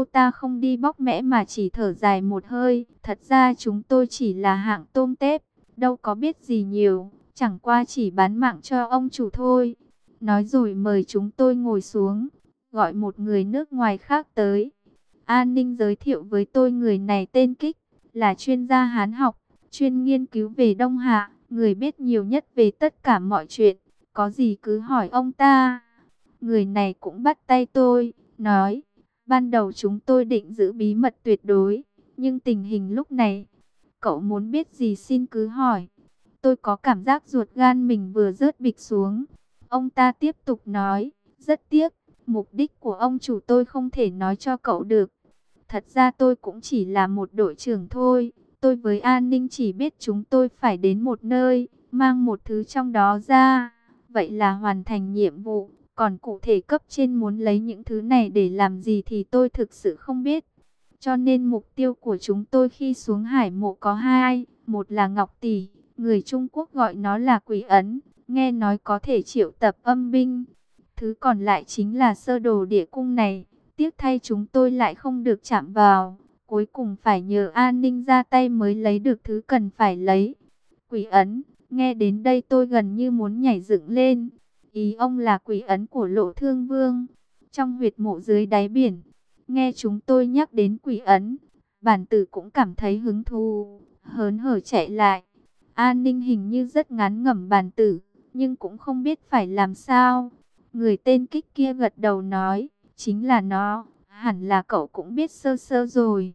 ta không đi bóc mẽ mà chỉ thở dài một hơi. Thật ra chúng tôi chỉ là hạng tôm tép, đâu có biết gì nhiều, chẳng qua chỉ bán mạng cho ông chủ thôi. Nói rồi mời chúng tôi ngồi xuống, gọi một người nước ngoài khác tới. An Ninh giới thiệu với tôi người này tên Kích, là chuyên gia Hán học, chuyên nghiên cứu về Đông Hạ, người biết nhiều nhất về tất cả mọi chuyện, có gì cứ hỏi ông ta. Người này cũng bắt tay tôi, nói, ban đầu chúng tôi định giữ bí mật tuyệt đối, nhưng tình hình lúc này, cậu muốn biết gì xin cứ hỏi. Tôi có cảm giác ruột gan mình vừa rớt bịch xuống. Ông ta tiếp tục nói, rất tiếc, mục đích của ông chủ tôi không thể nói cho cậu được. Thật ra tôi cũng chỉ là một đội trưởng thôi. Tôi với An Ninh chỉ biết chúng tôi phải đến một nơi, mang một thứ trong đó ra. Vậy là hoàn thành nhiệm vụ. Còn cụ thể cấp trên muốn lấy những thứ này để làm gì thì tôi thực sự không biết. Cho nên mục tiêu của chúng tôi khi xuống hải mộ có hai. Một là Ngọc Tỷ, người Trung Quốc gọi nó là quỷ ấn, nghe nói có thể triệu tập âm binh. Thứ còn lại chính là sơ đồ địa cung này. Tiếc thay chúng tôi lại không được chạm vào. Cuối cùng phải nhờ An Ninh ra tay mới lấy được thứ cần phải lấy. Quỷ ấn, nghe đến đây tôi gần như muốn nhảy dựng lên. Ý ông là quỷ ấn của Lộ Thương Vương, trong huyệt mộ dưới đáy biển. Nghe chúng tôi nhắc đến quỷ ấn, bản tử cũng cảm thấy hứng thú, hớn hở chạy lại. An Ninh hình như rất ngán ngẩm bản tử, nhưng cũng không biết phải làm sao. Người tên Kích kia gật đầu nói, chính là nó, hẳn là cậu cũng biết sơ sơ rồi.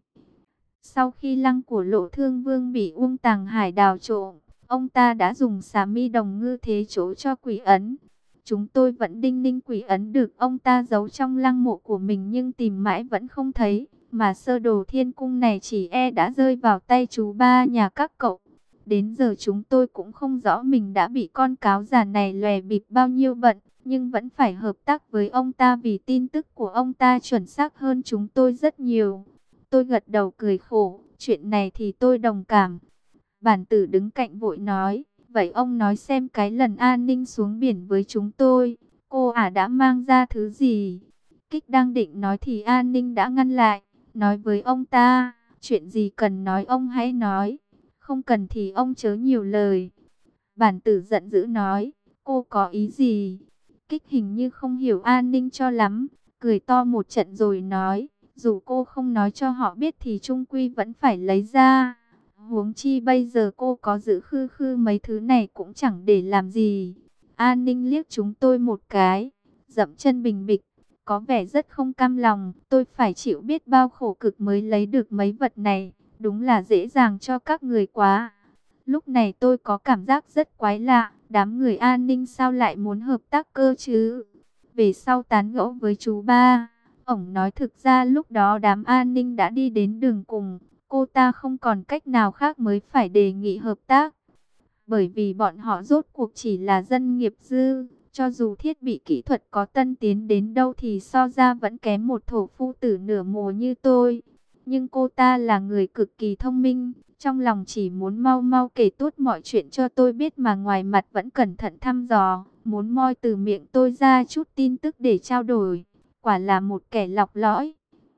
Sau khi lăng của Lộ Thương Vương bị Uông Tàng Hải đào trộm, ông ta đã dùng xà mi đồng ngư thế chỗ cho quỷ ấn. Chúng tôi vẫn đinh ninh quỷ ấn được ông ta giấu trong lăng mộ của mình nhưng tìm mãi vẫn không thấy. Mà sơ đồ thiên cung này chỉ đã rơi vào tay chú ba nhà các cậu. Đến giờ chúng tôi cũng không rõ mình đã bị con cáo già này lòe bịp bao nhiêu bận. Nhưng vẫn phải hợp tác với ông ta vì tin tức của ông ta chuẩn xác hơn chúng tôi rất nhiều. Tôi gật đầu cười khổ, chuyện này thì tôi đồng cảm. Bản tử đứng cạnh vội nói, vậy ông nói xem cái lần An Ninh xuống biển với chúng tôi, cô đã mang ra thứ gì? Kích đang định nói thì An Ninh đã ngăn lại, nói với ông ta, chuyện gì cần nói ông hãy nói, không cần thì ông chớ nhiều lời. Bản tử giận dữ nói, cô có ý gì? Kích hình như không hiểu An Ninh cho lắm, cười to một trận rồi nói, dù cô không nói cho họ biết thì chung quy vẫn phải lấy ra. Huống chi bây giờ cô có giữ khư khư mấy thứ này cũng chẳng để làm gì. An Ninh liếc chúng tôi một cái, dậm chân bình bịch, có vẻ rất không cam lòng. Tôi phải chịu biết bao khổ cực mới lấy được mấy vật này, đúng là dễ dàng cho các người quá. Lúc này tôi có cảm giác rất quái lạ, đám người An Ninh sao lại muốn hợp tác cơ chứ? Về sau tán gẫu với chú ba, ổng nói thực ra lúc đó đám An Ninh đã đi đến đường cùng. Cô ta không còn cách nào khác mới phải đề nghị hợp tác. Bởi vì bọn họ rốt cuộc chỉ là dân nghiệp dư. Cho dù thiết bị kỹ thuật có tân tiến đến đâu thì so ra vẫn kém một thổ phu tử nửa mùa như tôi. Nhưng cô ta là người cực kỳ thông minh. Trong lòng chỉ muốn mau mau kể tốt mọi chuyện cho tôi biết mà ngoài mặt vẫn cẩn thận thăm dò. Muốn moi từ miệng tôi ra chút tin tức để trao đổi. Quả là một kẻ lọc lõi.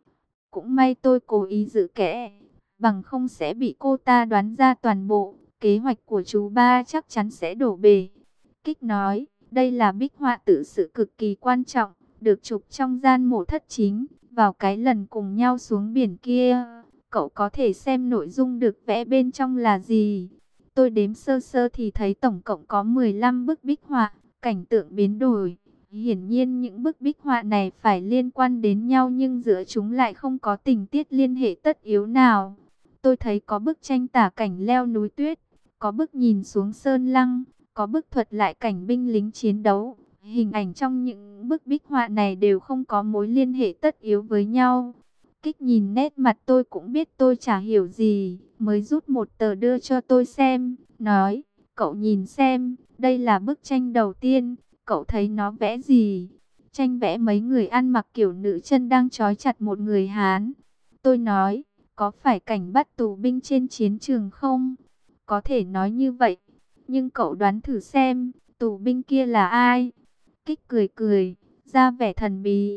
Cũng may tôi cố ý giữ kẽ, bằng không sẽ bị cô ta đoán ra toàn bộ. Kế hoạch của chú ba chắc chắn sẽ đổ bể. Kích nói, đây là bích họa tự sự cực kỳ quan trọng, được chụp trong gian mộ thất chính, vào cái lần cùng nhau xuống biển kia. Cậu có thể xem nội dung được vẽ bên trong là gì. Tôi đếm sơ sơ thì thấy tổng cộng có 15 bức bích họa, cảnh tượng biến đổi. Hiển nhiên những bức bích họa này phải liên quan đến nhau nhưng giữa chúng lại không có tình tiết liên hệ tất yếu nào. Tôi thấy có bức tranh tả cảnh leo núi tuyết, có bức nhìn xuống sơn lăng, có bức thuật lại cảnh binh lính chiến đấu. Hình ảnh trong những bức bích họa này đều không có mối liên hệ tất yếu với nhau. Kích nhìn nét mặt tôi cũng biết tôi chả hiểu gì, mới rút một tờ đưa cho tôi xem, nói, cậu nhìn xem, đây là bức tranh đầu tiên. Cậu thấy nó vẽ gì? Tranh vẽ mấy người ăn mặc kiểu nữ chân đang trói chặt một người Hán. Tôi nói, có phải cảnh bắt tù binh trên chiến trường không? Có thể nói như vậy. Nhưng cậu đoán thử xem, tù binh kia là ai? Kích cười cười, ra vẻ thần bí.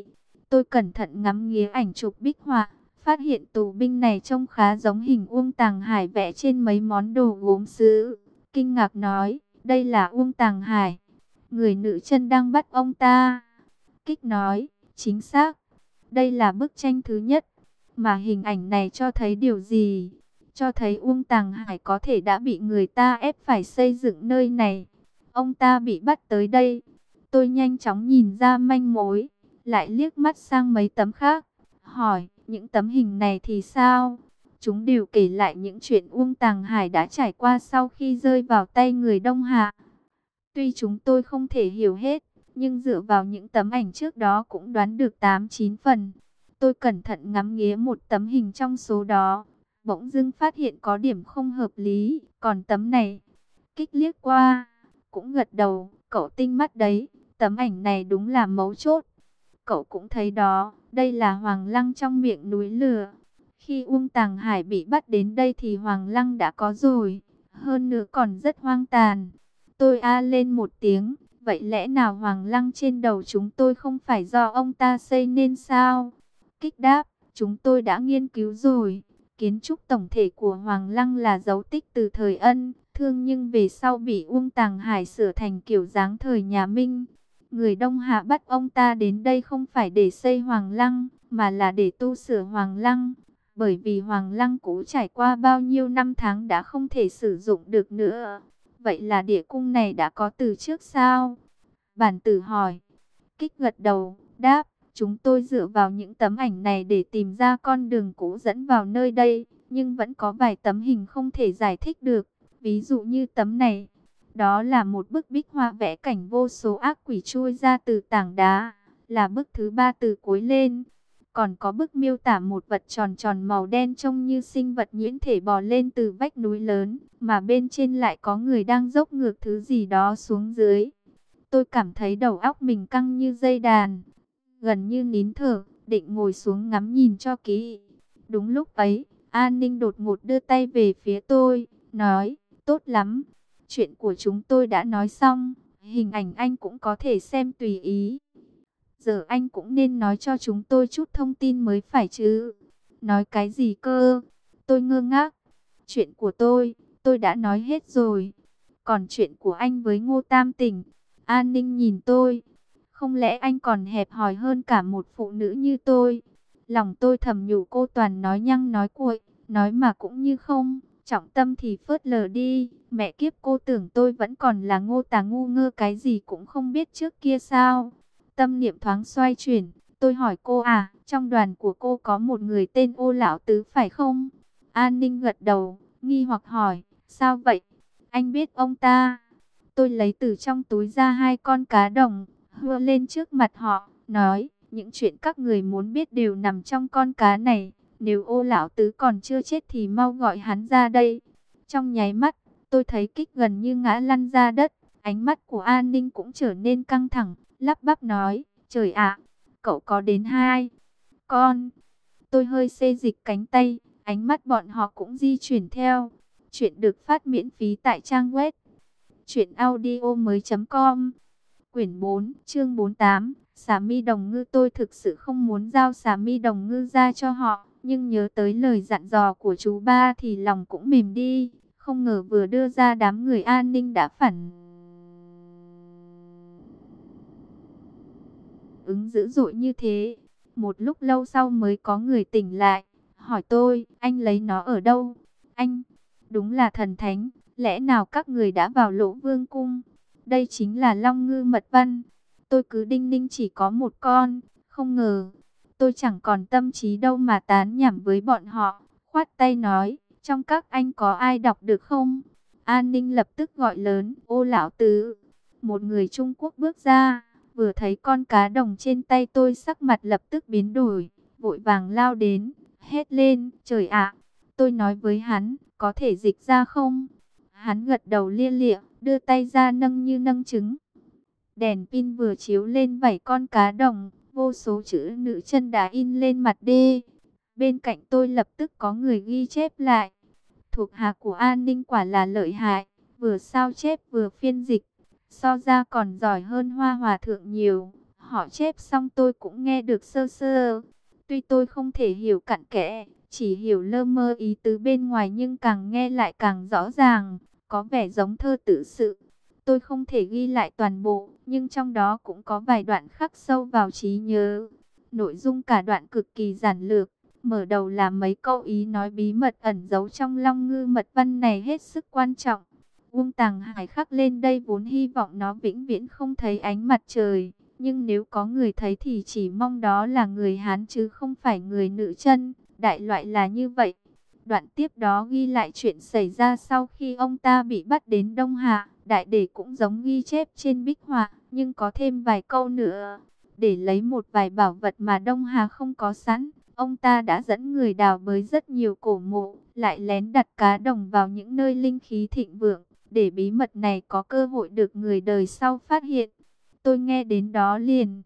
Tôi cẩn thận ngắm nghía ảnh chụp bích họa, phát hiện tù binh này trông khá giống hình Uông Tàng Hải vẽ trên mấy món đồ gốm sứ. Kinh ngạc nói, đây là Uông Tàng Hải, người nữ chân đang bắt ông ta. Kích nói, chính xác, đây là bức tranh thứ nhất. Mà hình ảnh này cho thấy điều gì? Cho thấy Uông Tàng Hải có thể đã bị người ta ép phải xây dựng nơi này. Ông ta bị bắt tới đây. Tôi nhanh chóng nhìn ra manh mối, lại liếc mắt sang mấy tấm khác, hỏi, những tấm hình này thì sao? Chúng đều kể lại những chuyện Uông Tàng Hải đã trải qua sau khi rơi vào tay người Đông Hạ. Tuy chúng tôi không thể hiểu hết, nhưng dựa vào những tấm ảnh trước đó cũng đoán được 8-9 phần. Tôi cẩn thận ngắm nghía một tấm hình trong số đó, bỗng dưng phát hiện có điểm không hợp lý. Còn tấm này, Kích liếc qua, cũng gật đầu, cậu tinh mắt đấy, tấm ảnh này đúng là mấu chốt. Cậu cũng thấy đó, đây là Hoàng Lăng trong miệng núi lửa. Khi Uông Tàng Hải bị bắt đến đây thì Hoàng Lăng đã có rồi, hơn nữa còn rất hoang tàn. Tôi a lên một tiếng, vậy lẽ nào Hoàng Lăng trên đầu chúng tôi không phải do ông ta xây nên sao? Kích đáp, chúng tôi đã nghiên cứu rồi. Kiến trúc tổng thể của Hoàng Lăng là dấu tích từ thời Ân, Thương nhưng về sau bị Uông Tàng Hải sửa thành kiểu dáng thời nhà Minh. Người Đông Hạ bắt ông ta đến đây không phải để xây Hoàng Lăng, mà là để tu sửa Hoàng Lăng. Bởi vì Hoàng Lăng cũ trải qua bao nhiêu năm tháng đã không thể sử dụng được nữa. Vậy là địa cung này đã có từ trước sao? Bản tử hỏi. Kích gật đầu, đáp, chúng tôi dựa vào những tấm ảnh này để tìm ra con đường cũ dẫn vào nơi đây. Nhưng vẫn có vài tấm hình không thể giải thích được. Ví dụ như tấm này. Đó là một bức bích họa vẽ cảnh vô số ác quỷ chui ra từ tảng đá. Là bức thứ 3 từ cuối lên. Còn có bức miêu tả một vật tròn tròn màu đen trông như sinh vật nhuyễn thể bò lên từ vách núi lớn, mà bên trên lại có người đang dốc ngược thứ gì đó xuống dưới. Tôi cảm thấy đầu óc mình căng như dây đàn, gần như nín thở, định ngồi xuống ngắm nhìn cho kỹ. Đúng lúc ấy, An Ninh đột ngột đưa tay về phía tôi, nói, tốt lắm, chuyện của chúng tôi đã nói xong, hình ảnh anh cũng có thể xem tùy ý. Giờ anh cũng nên nói cho chúng tôi chút thông tin mới phải chứ. Nói cái gì cơ? Tôi ngơ ngác. Chuyện của tôi đã nói hết rồi. Còn chuyện của anh với Ngô Tam Tỉnh. An Ninh nhìn tôi. Không lẽ anh còn hẹp hòi hơn cả một phụ nữ như tôi? Lòng tôi thầm nhủ cô toàn nói nhăng nói cuội, nói mà cũng như không. Trọng tâm thì phớt lờ đi. Mẹ kiếp, cô tưởng tôi vẫn còn là Ngô Tà ngu ngơ cái gì cũng không biết trước kia sao? Tâm niệm thoáng xoay chuyển, tôi hỏi cô à, trong đoàn của cô có một người tên Ô Lão Tứ phải không? An Ninh gật đầu, nghi hoặc hỏi, sao vậy? Anh biết ông ta? Tôi lấy từ trong túi ra 2 con cá đồng, hưa lên trước mặt họ, nói, những chuyện các người muốn biết đều nằm trong con cá này. Nếu Ô Lão Tứ còn chưa chết thì mau gọi hắn ra đây. Trong nháy mắt, tôi thấy Kích gần như ngã lăn ra đất, ánh mắt của An Ninh cũng trở nên căng thẳng. Lắp bắp nói, trời ạ, cậu có đến 2 con. Tôi hơi xê dịch cánh tay, ánh mắt bọn họ cũng di chuyển theo. Chuyện được phát miễn phí tại trang web truyệnaudiomoi.com. Quyển 4, chương 48, xà mi đồng ngư. Tôi thực sự không muốn giao xà mi đồng ngư ra cho họ, nhưng nhớ tới lời dặn dò của chú ba thì lòng cũng mềm đi. Không ngờ vừa đưa ra đám người An Ninh đã phản ứng dữ dội như thế. Một lúc lâu sau mới có người tỉnh lại, hỏi tôi, anh lấy nó ở đâu? Anh, đúng là thần thánh, lẽ nào các người đã vào Lỗ Vương cung? Đây chính là Long Ngư Mật Văn. Tôi cứ đinh ninh chỉ có một con, không ngờ. Tôi chẳng còn tâm trí đâu mà tán nhảm với bọn họ, khoát tay nói, trong các anh có ai đọc được không? An Ninh lập tức gọi lớn, Ô Lão Tứ. Một người Trung Quốc bước ra. Vừa thấy con cá đồng trên tay tôi, sắc mặt lập tức biến đổi, vội vàng lao đến, hét lên, trời ạ, tôi nói với hắn, có thể dịch ra không? Hắn gật đầu lia lịa, đưa tay ra nâng như nâng trứng. Đèn pin vừa chiếu lên vảy con cá đồng, vô số chữ nữ chân đã in lên mặt đê. Bên cạnh tôi lập tức có người ghi chép lại. Thuộc hạ của An Ninh quả là lợi hại, vừa sao chép vừa phiên dịch. So ra còn giỏi hơn Hoa Hòa Thượng nhiều. Họ chép xong tôi cũng nghe được sơ sơ. Tuy tôi không thể hiểu cặn kẽ, chỉ hiểu lơ mơ ý tứ bên ngoài, nhưng càng nghe lại càng rõ ràng, có vẻ giống thơ tự sự. Tôi không thể ghi lại toàn bộ, nhưng trong đó cũng có vài đoạn khắc sâu vào trí nhớ. Nội dung cả đoạn cực kỳ giản lược, mở đầu là mấy câu ý nói bí mật ẩn giấu trong Long Ngư mật văn này hết sức quan trọng. Uông Tàng Hải khắc lên đây vốn hy vọng nó vĩnh viễn không thấy ánh mặt trời. Nhưng nếu có người thấy thì chỉ mong đó là người Hán chứ không phải người nữ chân. Đại loại là như vậy. Đoạn tiếp đó ghi lại chuyện xảy ra sau khi ông ta bị bắt đến Đông Hạ. Đại để cũng giống ghi chép trên bích họa, nhưng có thêm vài câu nữa. Để lấy một vài bảo vật mà Đông Hà không có sẵn, ông ta đã dẫn người đào bới rất nhiều cổ mộ, lại lén đặt cá đồng vào những nơi linh khí thịnh vượng, để bí mật này có cơ hội được người đời sau phát hiện. Tôi nghe đến đó liền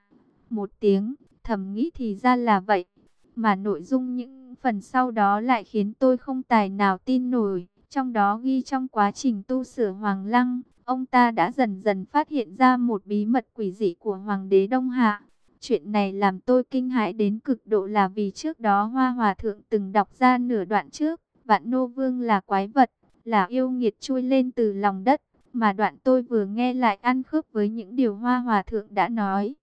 một tiếng, thầm nghĩ thì ra là vậy. Mà nội dung những phần sau đó lại khiến tôi không tài nào tin nổi. Trong đó ghi trong quá trình tu sửa Hoàng Lăng, ông ta đã dần dần phát hiện ra một bí mật quỷ dị của Hoàng đế Đông Hạ. Chuyện này làm tôi kinh hãi đến cực độ là vì trước đó Hoa Hòa Thượng từng đọc ra nửa đoạn trước. Vạn Nô Vương là quái vật, là yêu nghiệt chui lên từ lòng đất. Mà đoạn tôi vừa nghe lại ăn khớp với những điều Hoa Hòa Thượng đã nói.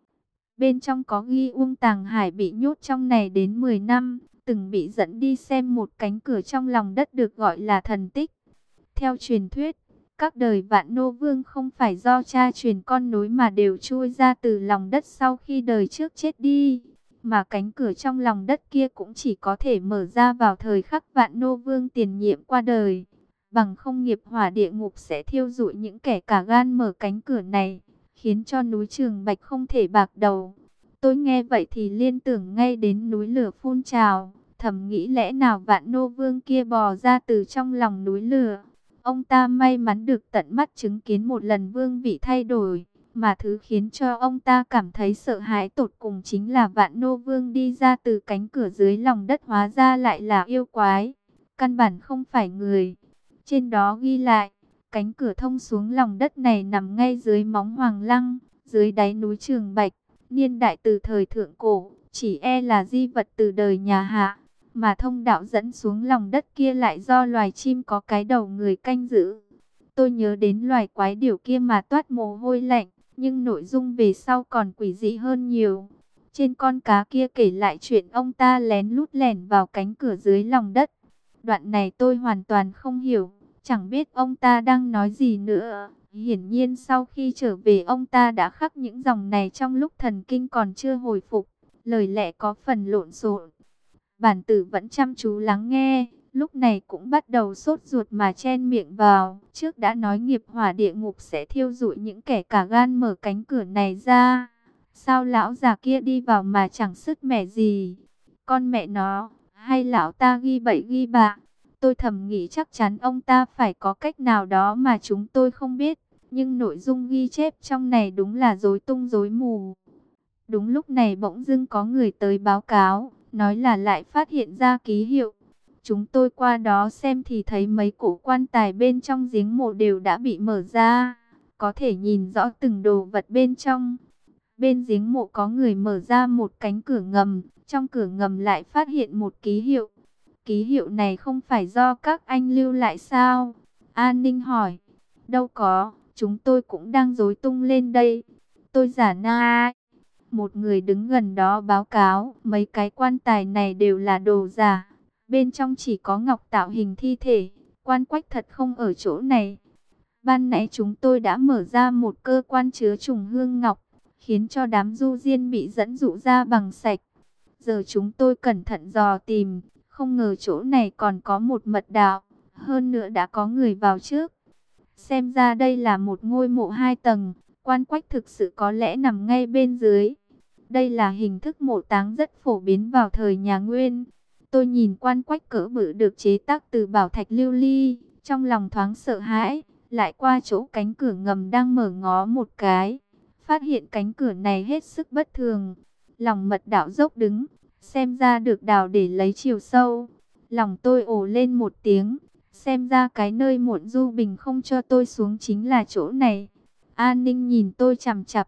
Bên trong có ghi Uông Tàng Hải bị nhốt trong này đến 10 năm, từng bị dẫn đi xem một cánh cửa trong lòng đất được gọi là thần tích. Theo truyền thuyết, các đời Vạn Nô Vương không phải do cha truyền con nối mà đều chui ra từ lòng đất sau khi đời trước chết đi. Mà cánh cửa trong lòng đất kia cũng chỉ có thể mở ra vào thời khắc Vạn Nô Vương tiền nhiệm qua đời. Bằng không nghiệp hỏa địa ngục sẽ thiêu rụi những kẻ cả gan mở cánh cửa này, khiến cho núi Trường Bạch không thể bạc đầu. Tôi nghe vậy thì liên tưởng ngay đến núi lửa phun trào, thầm nghĩ lẽ nào Vạn Nô Vương kia bò ra từ trong lòng núi lửa. Ông ta may mắn được tận mắt chứng kiến một lần vương vị thay đổi, mà thứ khiến cho ông ta cảm thấy sợ hãi tột cùng chính là Vạn Nô Vương đi ra từ cánh cửa dưới lòng đất hóa ra lại là yêu quái, căn bản không phải người. Trên đó ghi lại, cánh cửa thông xuống lòng đất này nằm ngay dưới móng Hoàng Lăng, dưới đáy núi Trường Bạch, niên đại từ thời thượng cổ, chỉ e là di vật từ đời nhà Hạ. Mà thông đạo dẫn xuống lòng đất kia lại do loài chim có cái đầu người canh giữ. Tôi nhớ đến loài quái điểu kia mà toát mồ hôi lạnh, nhưng nội dung về sau còn quỷ dị hơn nhiều. Trên con cá kia kể lại chuyện ông ta lén lút lẻn vào cánh cửa dưới lòng đất. Đoạn này tôi hoàn toàn không hiểu, chẳng biết ông ta đang nói gì nữa. Hiển nhiên sau khi trở về ông ta đã khắc những dòng này trong lúc thần kinh còn chưa hồi phục, lời lẽ có phần lộn xộn. Bản tử vẫn chăm chú lắng nghe, lúc này cũng bắt đầu sốt ruột mà chen miệng vào. Trước đã nói nghiệp hỏa địa ngục sẽ thiêu rụi những kẻ cả gan mở cánh cửa này ra. Sao lão già kia đi vào mà chẳng sứt mẻ gì? Con mẹ nó, hay lão ta ghi bậy ghi bạ? Tôi thầm nghĩ chắc chắn ông ta phải có cách nào đó mà chúng tôi không biết. Nhưng nội dung ghi chép trong này đúng là rối tung rối mù. Đúng lúc này bỗng dưng có người tới báo cáo, nói là lại phát hiện ra ký hiệu. Chúng tôi qua đó xem thì thấy mấy cổ quan tài bên trong giếng mộ đều đã bị mở ra, có thể nhìn rõ từng đồ vật bên trong. Bên giếng mộ có người mở ra một cánh cửa ngầm, trong cửa ngầm lại phát hiện một ký hiệu. Ký hiệu này không phải do các anh lưu lại sao? An Ninh hỏi. Đâu có, chúng tôi cũng đang rối tung lên đây. Tôi giả na. Một người đứng gần đó báo cáo, mấy cái quan tài này đều là đồ giả. Bên trong chỉ có ngọc tạo hình thi thể, quan quách thật không ở chỗ này. Ban nãy chúng tôi đã mở ra một cơ quan chứa trùng hương ngọc, khiến cho đám du diên bị dẫn dụ ra bằng sạch. Giờ chúng tôi cẩn thận dò tìm, không ngờ chỗ này còn có một mật đạo, hơn nữa đã có người vào trước. Xem ra đây là một ngôi mộ 2 tầng, quan quách thực sự có lẽ nằm ngay bên dưới. Đây là hình thức mộ táng rất phổ biến vào thời nhà Nguyên. Tôi nhìn quan quách cỡ bự được chế tác từ bảo thạch lưu ly, trong lòng thoáng sợ hãi, lại qua chỗ cánh cửa ngầm đang mở ngó một cái, phát hiện cánh cửa này hết sức bất thường. Lòng mật đạo dốc đứng, xem ra được đào để lấy chiều sâu. Lòng tôi ồ lên một tiếng, xem ra cái nơi Muộn Du Bình không cho tôi xuống chính là chỗ này. An Ninh nhìn tôi chằm chằm,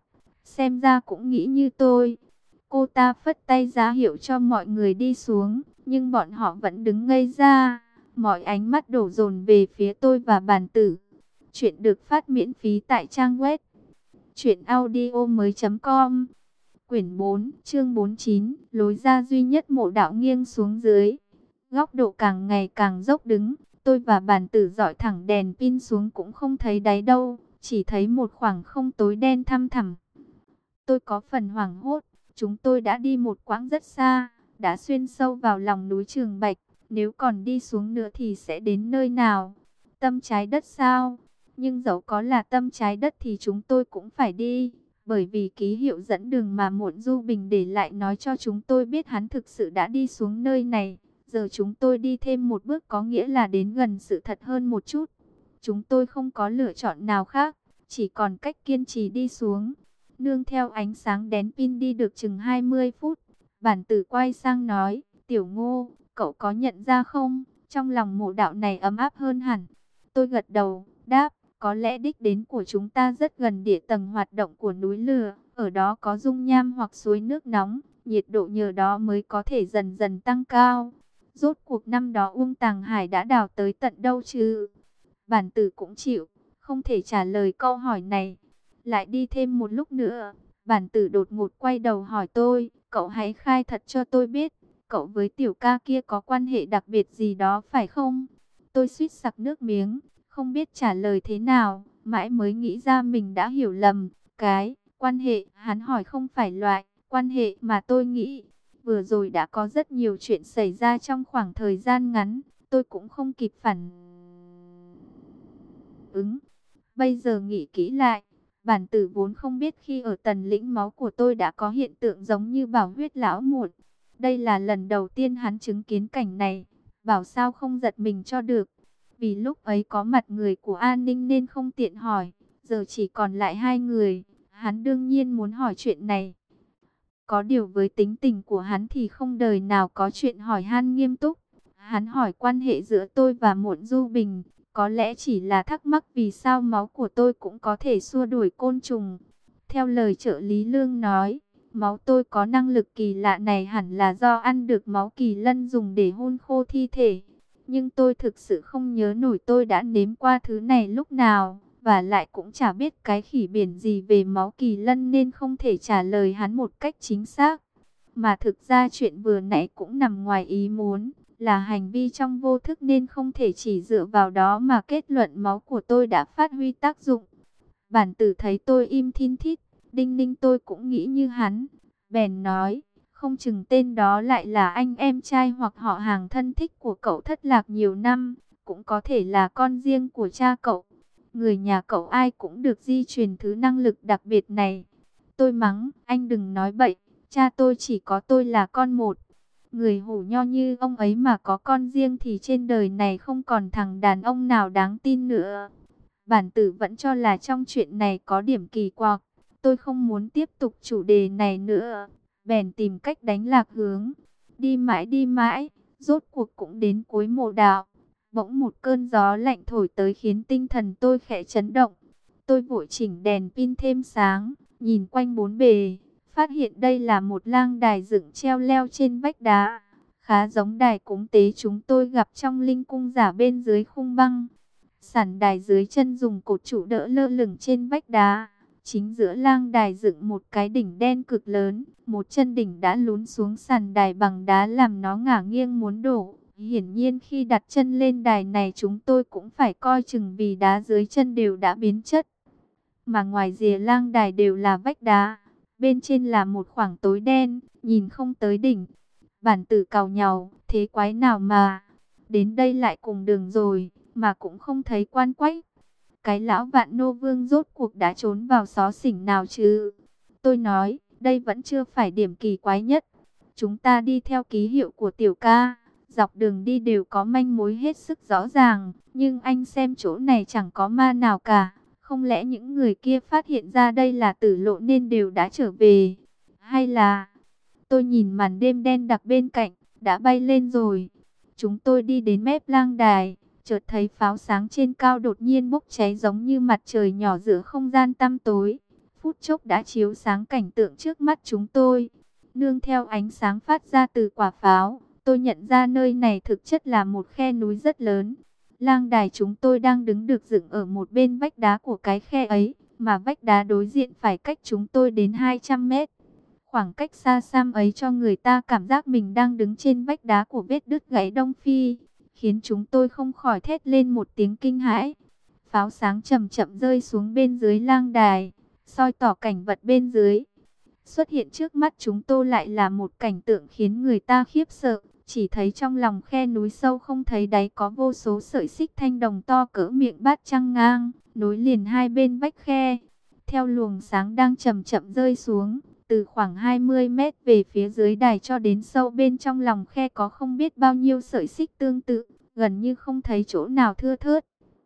xem ra cũng nghĩ như tôi. Cô ta phất tay ra hiệu cho mọi người đi xuống, nhưng bọn họ vẫn đứng ngây ra. Mọi ánh mắt đổ dồn về phía tôi và Bàn Tử. Chuyện được phát miễn phí tại trang web truyệnaudiomoi.com. Quyển 4, chương 49, lối ra duy nhất mộ đạo nghiêng xuống dưới. Góc độ càng ngày càng dốc đứng, tôi và Bàn Tử dọi thẳng đèn pin xuống cũng không thấy đáy đâu, chỉ thấy một khoảng không tối đen thăm thẳm. Tôi có phần hoảng hốt, chúng tôi đã đi một quãng rất xa, đã xuyên sâu vào lòng núi Trường Bạch, nếu còn đi xuống nữa thì sẽ đến nơi nào? Tâm trái đất sao? Nhưng dẫu có là tâm trái đất thì chúng tôi cũng phải đi, bởi vì ký hiệu dẫn đường mà Muộn Du Bình để lại nói cho chúng tôi biết hắn thực sự đã đi xuống nơi này. Giờ chúng tôi đi thêm một bước có nghĩa là đến gần sự thật hơn một chút. Chúng tôi không có lựa chọn nào khác, chỉ còn cách kiên trì đi xuống. Nương theo ánh sáng đèn pin đi được chừng 20 phút, Bản Tử quay sang nói, Tiểu Ngô, cậu có nhận ra không, trong lòng mộ đạo này ấm áp hơn hẳn. Tôi gật đầu, đáp, có lẽ đích đến của chúng ta rất gần địa tầng hoạt động của núi lửa, ở đó có dung nham hoặc suối nước nóng, nhiệt độ nhờ đó mới có thể dần dần tăng cao. Rốt cuộc năm đó Uông Tàng Hải đã đào tới tận đâu chứ? Bản Tử cũng chịu, không thể trả lời câu hỏi này. Lại đi thêm một lúc nữa, Bản Tử đột ngột quay đầu hỏi tôi, cậu hãy khai thật cho tôi biết, cậu với tiểu ca kia có quan hệ đặc biệt gì đó phải không? Tôi suýt sặc nước miếng, không biết trả lời thế nào, mãi mới nghĩ ra mình đã hiểu lầm. Cái quan hệ hắn hỏi không phải loại quan hệ mà tôi nghĩ. Vừa rồi đã có rất nhiều chuyện xảy ra trong khoảng thời gian ngắn, tôi cũng không kịp phản ứng. Bây giờ nghĩ kỹ lại, Bản Tử vốn không biết khi ở Tần Lĩnh máu của tôi đã có hiện tượng giống như bảo huyết lão muộn. Đây là lần đầu tiên hắn chứng kiến cảnh này, bảo sao không giật mình cho được. Vì lúc ấy có mặt người của an ninh nên không tiện hỏi, giờ chỉ còn lại hai người, hắn đương nhiên muốn hỏi chuyện này. Có điều với tính tình của hắn thì không đời nào có chuyện hỏi han nghiêm túc. Hắn hỏi quan hệ giữa tôi và Muộn Du Bình, có lẽ chỉ là thắc mắc vì sao máu của tôi cũng có thể xua đuổi côn trùng. Theo lời trợ lý Lương nói, máu tôi có năng lực kỳ lạ này hẳn là do ăn được máu kỳ lân dùng để hun khô thi thể. Nhưng tôi thực sự không nhớ nổi tôi đã nếm qua thứ này lúc nào, và lại cũng chả biết cái khỉ biển gì về máu kỳ lân nên không thể trả lời hắn một cách chính xác. Mà thực ra chuyện vừa nãy cũng nằm ngoài ý muốn, là hành vi trong vô thức nên không thể chỉ dựa vào đó mà kết luận máu của tôi đã phát huy tác dụng. Bản Tử thấy tôi im thin thít, đinh ninh tôi cũng nghĩ như hắn, bèn nói, không chừng tên đó lại là anh em trai hoặc họ hàng thân thích của cậu thất lạc nhiều năm, cũng có thể là con riêng của cha cậu. Người nhà cậu ai cũng được di truyền thứ năng lực đặc biệt này. Tôi mắng, anh đừng nói bậy, cha tôi chỉ có tôi là con một. Người hủ nho như ông ấy mà có con riêng thì trên đời này không còn thằng đàn ông nào đáng tin nữa. Bản Tử vẫn cho là trong chuyện này có điểm kỳ quặc. Tôi không muốn tiếp tục chủ đề này nữa, bèn tìm cách đánh lạc hướng. Đi mãi, rốt cuộc cũng đến cuối mộ đạo. Bỗng một cơn gió lạnh thổi tới khiến tinh thần tôi khẽ chấn động. Tôi vội chỉnh đèn pin thêm sáng, nhìn quanh bốn bề, phát hiện đây là một lang đài dựng treo leo trên vách đá, khá giống đài cúng tế chúng tôi gặp trong linh cung giả bên dưới khung băng. Sàn đài dưới chân dùng cột trụ đỡ lơ lửng trên vách đá. Chính giữa lang đài dựng một cái đỉnh đen cực lớn, một chân đỉnh đã lún xuống sàn đài bằng đá làm nó ngả nghiêng muốn đổ. Hiển nhiên khi đặt chân lên đài này chúng tôi cũng phải coi chừng vì đá dưới chân đều đã biến chất. Mà ngoài rìa lang đài đều là vách đá, bên trên là một khoảng tối đen, nhìn không tới đỉnh. Bản Tử càu nhàu, thế quái nào mà, đến đây lại cùng đường rồi, mà cũng không thấy quan quách. Cái lão Vạn Nô Vương rốt cuộc đã trốn vào xó xỉnh nào chứ? Tôi nói, đây vẫn chưa phải điểm kỳ quái nhất. Chúng ta đi theo ký hiệu của tiểu ca, dọc đường đi đều có manh mối hết sức rõ ràng, nhưng anh xem chỗ này chẳng có ma nào cả. Không lẽ những người kia phát hiện ra đây là tử lộ nên đều đã trở về? Hay là... Tôi nhìn màn đêm đen đặc bên cạnh, đã bay lên rồi. Chúng tôi đi đến mép lang đài, chợt thấy pháo sáng trên cao đột nhiên bốc cháy giống như mặt trời nhỏ giữa không gian tăm tối. phút chốc đã chiếu sáng cảnh tượng trước mắt chúng tôi. Nương theo ánh sáng phát ra từ quả pháo, tôi nhận ra nơi này thực chất là một khe núi rất lớn. Lang đài chúng tôi đang đứng được dựng ở một bên vách đá của cái khe ấy, mà vách đá đối diện phải cách chúng tôi đến 200 mét. Khoảng cách xa xăm ấy cho người ta cảm giác mình đang đứng trên vách đá của vết đứt gãy Đông Phi, khiến chúng tôi không khỏi thét lên một tiếng kinh hãi. Pháo sáng chậm chậm rơi xuống bên dưới lang đài, soi tỏ cảnh vật bên dưới. Xuất hiện trước mắt chúng tôi lại là một cảnh tượng khiến người ta khiếp sợ. Chỉ thấy trong lòng khe núi sâu không thấy đáy có vô số sợi xích thanh đồng to cỡ miệng bát trăng ngang, nối liền hai bên vách khe. Theo luồng sáng đang chậm chậm rơi xuống, từ khoảng 20 mét về phía dưới đài cho đến sâu bên trong lòng khe có không biết bao nhiêu sợi xích tương tự, gần như không thấy chỗ nào thưa thớt.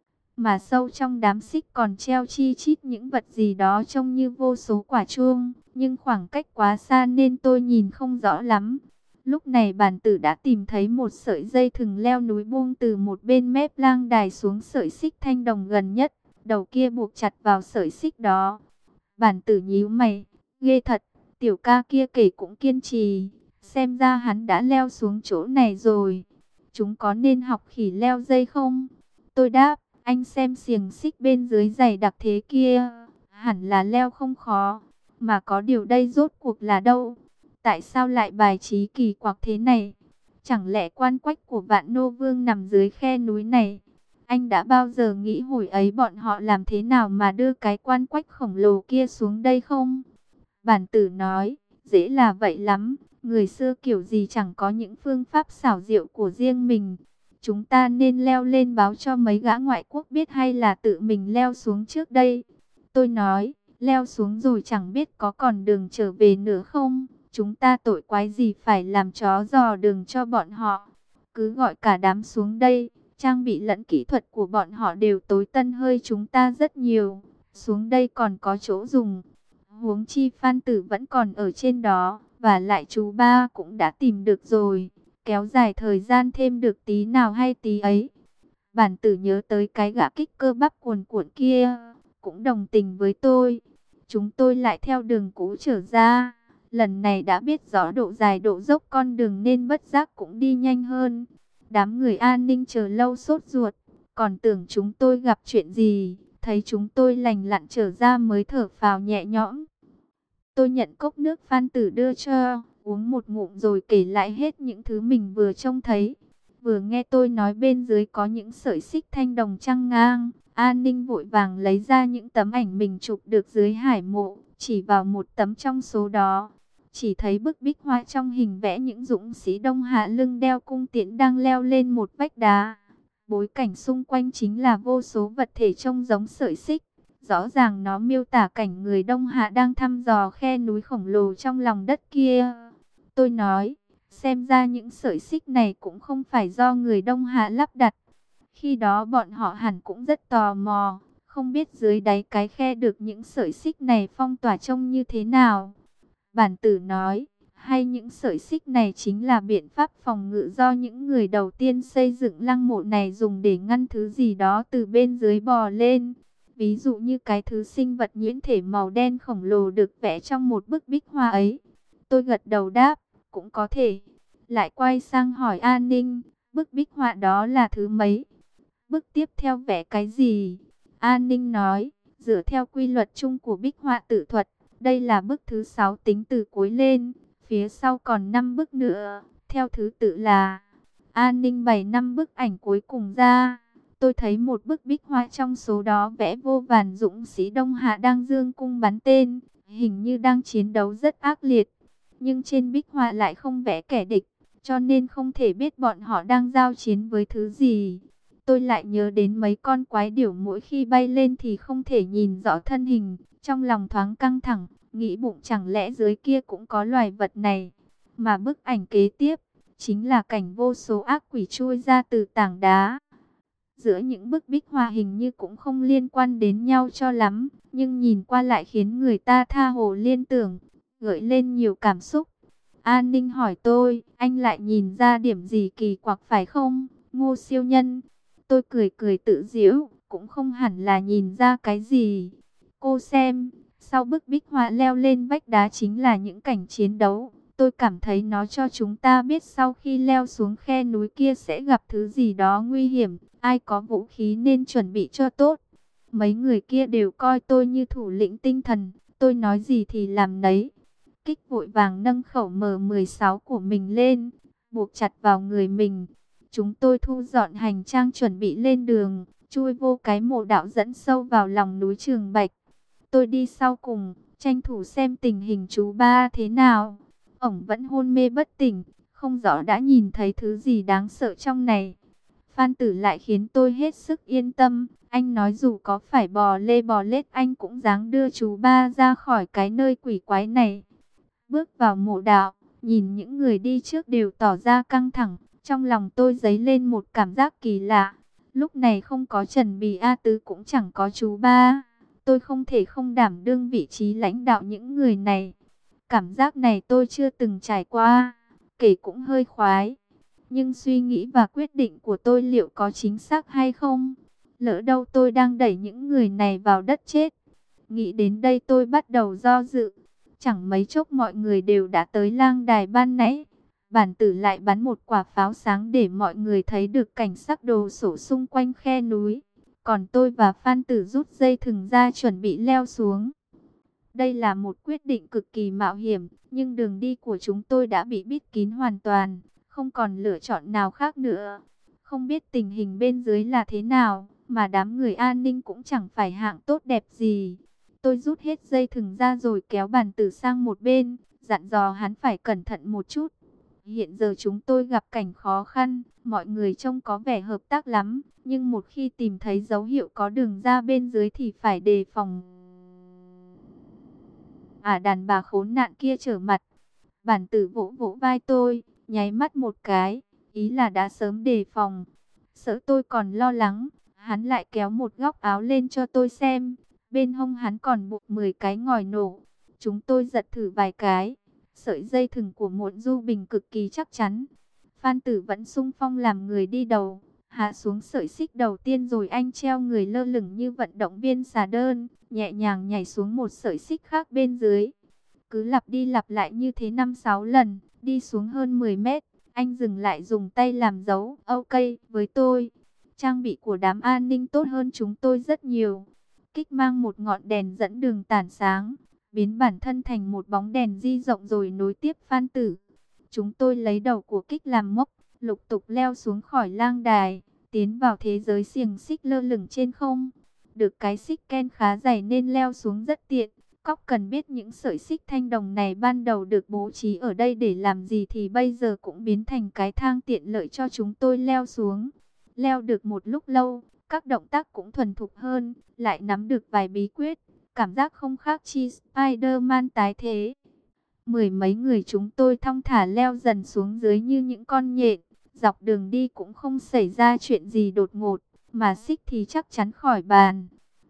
Mà sâu trong đám xích còn treo chi chít những vật gì đó trông như vô số quả chuông, nhưng khoảng cách quá xa nên tôi nhìn không rõ lắm. Lúc này bản tử đã tìm thấy một sợi dây thừng leo núi buông từ một bên mép lang đài xuống sợi xích thanh đồng gần nhất, đầu kia buộc chặt vào sợi xích đó. Bản tử nhíu mày, ghê thật, tiểu ca kia kể cũng kiên trì, xem ra hắn đã leo xuống chỗ này rồi. Chúng có nên học khỉ leo dây không? Tôi đáp, anh xem xiềng xích bên dưới dày đặc thế kia, hẳn là leo không khó, mà có điều đây rốt cuộc là đâu? Tại sao lại bài trí kỳ quặc thế này? Chẳng lẽ quan quách của Vạn Nô Vương nằm dưới khe núi này? Anh đã bao giờ nghĩ hồi ấy bọn họ làm thế nào mà đưa cái quan quách khổng lồ kia xuống đây không? Bản tử nói, dễ là vậy lắm. Người xưa kiểu gì chẳng có những phương pháp xảo diệu của riêng mình. Chúng ta nên leo lên báo cho mấy gã ngoại quốc biết hay là tự mình leo xuống trước đây? Tôi nói, leo xuống rồi chẳng biết có còn đường trở về nữa không? Chúng ta tội quái gì phải làm chó dò đường cho bọn họ. Cứ gọi cả đám xuống đây. Trang bị lẫn kỹ thuật của bọn họ đều tối tân hơi chúng ta rất nhiều. Xuống đây còn có chỗ dùng. Huống chi Phan Tử vẫn còn ở trên đó. Và lại chú ba cũng đã tìm được rồi. Kéo dài thời gian thêm được tí nào hay tí ấy. Bản tử nhớ tới cái gã kích cơ bắp cuồn cuộn kia. Cũng đồng tình với tôi. Chúng tôi lại theo đường cũ trở ra. Lần này đã biết rõ độ dài độ dốc con đường nên bất giác cũng đi nhanh hơn. Đám người an ninh chờ lâu sốt ruột, còn tưởng chúng tôi gặp chuyện gì, thấy chúng tôi lành lặn trở ra mới thở phào nhẹ nhõm. Tôi nhận cốc nước Phan Tử đưa cho, uống một ngụm rồi kể lại hết những thứ mình vừa trông thấy. Vừa nghe tôi nói bên dưới có những sợi xích thanh đồng trăng ngang, an ninh vội vàng lấy ra những tấm ảnh mình chụp được dưới hải mộ, chỉ vào một tấm trong số đó. Chỉ thấy bức bích họa trong hình vẽ những dũng sĩ Đông Hạ lưng đeo cung tiễn đang leo lên một vách đá. Bối cảnh xung quanh chính là vô số vật thể trông giống sợi xích. Rõ ràng nó miêu tả cảnh người Đông Hạ đang thăm dò khe núi khổng lồ trong lòng đất kia. Tôi nói, xem ra những sợi xích này cũng không phải do người Đông Hạ lắp đặt. Khi đó bọn họ hẳn cũng rất tò mò, không biết dưới đáy cái khe được những sợi xích này phong tỏa trông như thế nào. Bản tử nói, hay những sợi xích này chính là biện pháp phòng ngự do những người đầu tiên xây dựng lăng mộ này dùng để ngăn thứ gì đó từ bên dưới bò lên. Ví dụ như cái thứ sinh vật nhuyễn thể màu đen khổng lồ được vẽ trong một bức bích họa ấy. Tôi gật đầu đáp, cũng có thể. Lại quay sang hỏi an ninh, bức bích họa đó là thứ mấy? Bức tiếp theo vẽ cái gì? An ninh nói, dựa theo quy luật chung của bích họa tự thuật, đây là bức thứ 6 tính từ cuối lên, phía sau còn 5 bức nữa, theo thứ tự là. An ninh bày 5 bức ảnh cuối cùng ra. Tôi thấy một bức bích họa trong số đó vẽ vô vàn dũng sĩ Đông Hạ đang giương cung bắn tên, hình như đang chiến đấu rất ác liệt. Nhưng trên bích họa lại không vẽ kẻ địch, cho nên không thể biết bọn họ đang giao chiến với thứ gì. Tôi lại nhớ đến mấy con quái điểu mỗi khi bay lên thì không thể nhìn rõ thân hình, trong lòng thoáng căng thẳng, nghĩ bụng chẳng lẽ dưới kia cũng có loài vật này. Mà bức ảnh kế tiếp, chính là cảnh vô số ác quỷ chui ra từ tảng đá. Giữa những bức bích họa hình như cũng không liên quan đến nhau cho lắm, nhưng nhìn qua lại khiến người ta tha hồ liên tưởng, gợi lên nhiều cảm xúc. An ninh hỏi tôi, anh lại nhìn ra điểm gì kỳ quặc phải không, Ngô siêu nhân? Tôi cười cười tự giễu, cũng không hẳn là nhìn ra cái gì. Cô xem sau bức bích họa leo lên vách đá chính là những cảnh chiến đấu. Tôi cảm thấy nó cho chúng ta biết sau khi leo xuống khe núi kia sẽ gặp thứ gì đó nguy hiểm. Ai có vũ khí nên chuẩn bị cho tốt. Mấy người kia đều coi tôi như thủ lĩnh tinh thần. Tôi nói gì thì làm nấy. Kích vội vàng nâng khẩu M16 của mình lên, buộc chặt vào người mình. Chúng tôi thu dọn hành trang chuẩn bị lên đường, chui vô cái mộ đạo dẫn sâu vào lòng núi Trường Bạch. Tôi đi sau cùng, tranh thủ xem tình hình chú ba thế nào. Ổng vẫn hôn mê bất tỉnh, không rõ đã nhìn thấy thứ gì đáng sợ trong này. Phan Tử lại khiến tôi hết sức yên tâm. Anh nói dù có phải bò lê bò lết anh cũng dáng đưa chú ba ra khỏi cái nơi quỷ quái này. Bước vào mộ đạo, nhìn những người đi trước đều tỏ ra căng thẳng. Trong lòng tôi dấy lên một cảm giác kỳ lạ. Lúc này không có Trần Bì A Tứ cũng chẳng có chú ba. Tôi không thể không đảm đương vị trí lãnh đạo những người này. Cảm giác này tôi chưa từng trải qua, kể cũng hơi khoái. Nhưng suy nghĩ và quyết định của tôi liệu có chính xác hay không? Lỡ đâu tôi đang đẩy những người này vào đất chết. Nghĩ đến đây tôi bắt đầu do dự. Chẳng mấy chốc mọi người đều đã tới lang đài ban nãy. Bản tử lại bắn một quả pháo sáng để mọi người thấy được cảnh sắc đồ sổ xung quanh khe núi. Còn tôi và Phan Tử rút dây thừng ra chuẩn bị leo xuống. Đây là một quyết định cực kỳ mạo hiểm, nhưng đường đi của chúng tôi đã bị bít kín hoàn toàn, không còn lựa chọn nào khác nữa. Không biết tình hình bên dưới là thế nào, mà đám người an ninh cũng chẳng phải hạng tốt đẹp gì. Tôi rút hết dây thừng ra rồi kéo Bản Tử sang một bên, dặn dò hắn phải cẩn thận một chút. Hiện giờ chúng tôi gặp cảnh khó khăn, mọi người trông có vẻ hợp tác lắm, nhưng một khi tìm thấy dấu hiệu có đường ra bên dưới thì phải đề phòng. Đàn bà khốn nạn kia trở mặt. Bản Tử vỗ vỗ vai tôi, nháy mắt một cái, ý là đã sớm đề phòng. Sợ tôi còn lo lắng, hắn lại kéo một góc áo lên cho tôi xem. Bên hông hắn còn buộc 10 cái ngòi nổ. Chúng tôi giật thử vài cái. Sợi dây thừng của Muộn Du Bình cực kỳ chắc chắn. Phan Tử vẫn xung phong làm người đi đầu. Hạ xuống sợi xích đầu tiên rồi anh treo người lơ lửng như vận động viên xà đơn, nhẹ nhàng nhảy xuống một sợi xích khác bên dưới. Cứ lặp đi lặp lại như thế 5-6 lần, đi xuống hơn 10 mét, anh dừng lại dùng tay làm dấu OK với tôi. Trang bị của đám an ninh tốt hơn chúng tôi rất nhiều. Kích mang một ngọn đèn dẫn đường tản sáng, biến bản thân thành một bóng đèn di rộng rồi nối tiếp Phan Tử. Chúng tôi lấy đầu của Kích làm mốc, lục tục leo xuống khỏi lang đài, tiến vào thế giới xiềng xích lơ lửng trên không. Được cái xích ken khá dày nên leo xuống rất tiện. Cóc cần biết những sợi xích thanh đồng này ban đầu được bố trí ở đây để làm gì thì bây giờ cũng biến thành cái thang tiện lợi cho chúng tôi leo xuống. Leo được một lúc lâu, các động tác cũng thuần thục hơn, lại nắm được vài bí quyết. Cảm giác không khác chi Spider-Man tái thế. Mười mấy người chúng tôi thong thả leo dần xuống dưới như những con nhện. Dọc đường đi cũng không xảy ra chuyện gì đột ngột, mà xích thì chắc chắn khỏi bàn.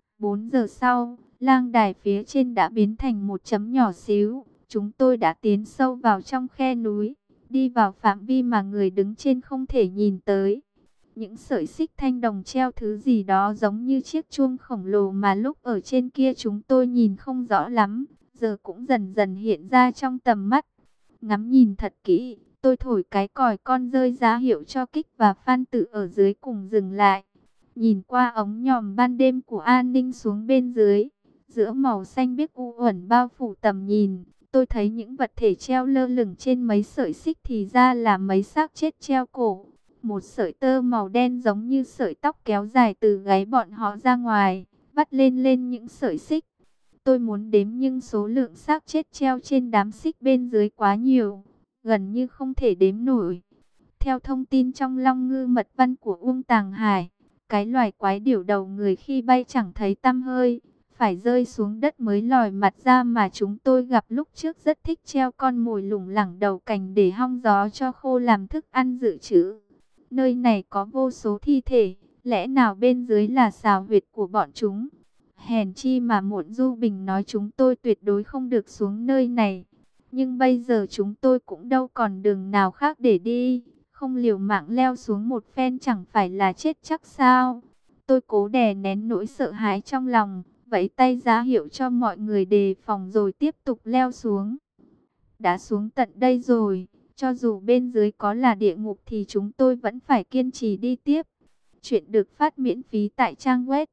4 giờ sau, lang đài phía trên đã biến thành một chấm nhỏ xíu. Chúng tôi đã tiến sâu vào trong khe núi, đi vào phạm vi mà người đứng trên không thể nhìn tới. Những sợi xích thanh đồng treo thứ gì đó giống như chiếc chuông khổng lồ mà lúc ở trên kia chúng tôi nhìn không rõ lắm, giờ cũng dần dần hiện ra trong tầm mắt. Ngắm nhìn thật kỹ, tôi thổi cái còi con rơi giá hiệu cho Kích và Phan Tử ở dưới cùng dừng lại. Nhìn qua ống nhòm ban đêm của an ninh xuống bên dưới, giữa màu xanh biếc u uẩn bao phủ tầm nhìn, tôi thấy những vật thể treo lơ lửng trên mấy sợi xích thì ra là mấy xác chết treo cổ. Một sợi tơ màu đen giống như sợi tóc kéo dài từ gáy bọn họ ra ngoài, vắt lên lên những sợi xích. Tôi muốn đếm nhưng số lượng xác chết treo trên đám xích bên dưới quá nhiều, gần như không thể đếm nổi. Theo thông tin trong Long Ngư Mật Văn của Uông Tàng Hải, cái loài quái điểu đầu người khi bay chẳng thấy tăm hơi, phải rơi xuống đất mới lòi mặt ra mà chúng tôi gặp lúc trước rất thích treo con mồi lủng lẳng đầu cành để hong gió cho khô làm thức ăn dự trữ. Nơi này có vô số thi thể, lẽ nào bên dưới là xào huyệt của bọn chúng? Hèn chi mà Muộn Du Bình nói chúng tôi tuyệt đối không được xuống nơi này. Nhưng bây giờ chúng tôi cũng đâu còn đường nào khác để đi, không liều mạng leo xuống một phen chẳng phải là chết chắc sao? Tôi cố đè nén nỗi sợ hãi trong lòng, vẫy tay ra hiệu cho mọi người đề phòng rồi tiếp tục leo xuống. Đã xuống tận đây rồi, cho dù bên dưới có là địa ngục thì chúng tôi vẫn phải kiên trì đi tiếp. Chuyện được phát miễn phí tại trang web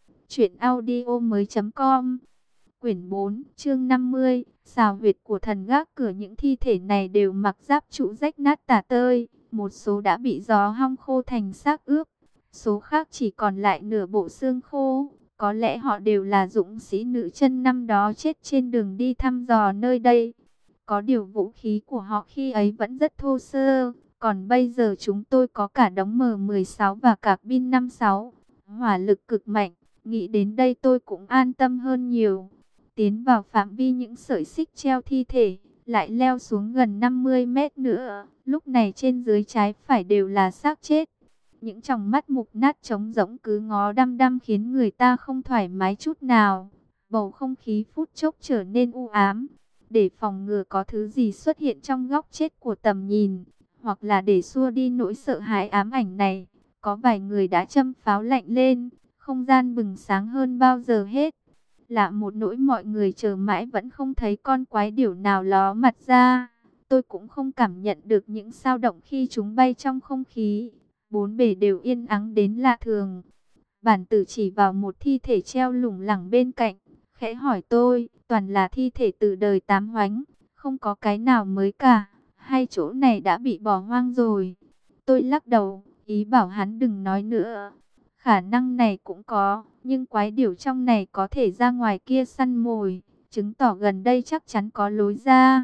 truyệnaudiomoi.com. Quyển 4, chương 50, xào huyệt của thần gác cửa. Những thi thể này đều mặc giáp trụ rách nát tả tơi, một số đã bị gió hong khô thành xác ướp, số khác chỉ còn lại nửa bộ xương khô. Có lẽ họ đều là dũng sĩ nữ chân năm đó chết trên đường đi thăm dò nơi đây. Có điều vũ khí của họ khi ấy vẫn rất thô sơ, còn bây giờ chúng tôi có cả đống M16 và cả pin 56, hỏa lực cực mạnh. Nghĩ đến đây tôi cũng an tâm hơn nhiều. Tiến vào phạm vi những sợi xích treo thi thể, lại leo xuống gần 50 mét nữa. Lúc này trên dưới trái phải đều là xác chết. Những tròng mắt mục nát trống rỗng cứ ngó đăm đăm khiến người ta không thoải mái chút nào. Bầu không khí phút chốc trở nên u ám. Để phòng ngừa có thứ gì xuất hiện trong góc chết của tầm nhìn, hoặc là để xua đi nỗi sợ hãi ám ảnh này, có vài người đã châm pháo lạnh lên. Không gian bừng sáng hơn bao giờ hết. Lạ một nỗi mọi người chờ mãi vẫn không thấy con quái điểu nào ló mặt ra. Tôi cũng không cảm nhận được những dao động khi chúng bay trong không khí. Bốn bề đều yên ắng đến lạ thường. Bản tử chỉ vào một thi thể treo lủng lẳng bên cạnh, khẽ hỏi tôi, toàn là thi thể từ đời Tám Hoánh, không có cái nào mới cả, hay chỗ này đã bị bỏ hoang rồi? Tôi lắc đầu, ý bảo hắn đừng nói nữa. Khả năng này cũng có, nhưng quái điểu trong này có thể ra ngoài kia săn mồi, chứng tỏ gần đây chắc chắn có lối ra.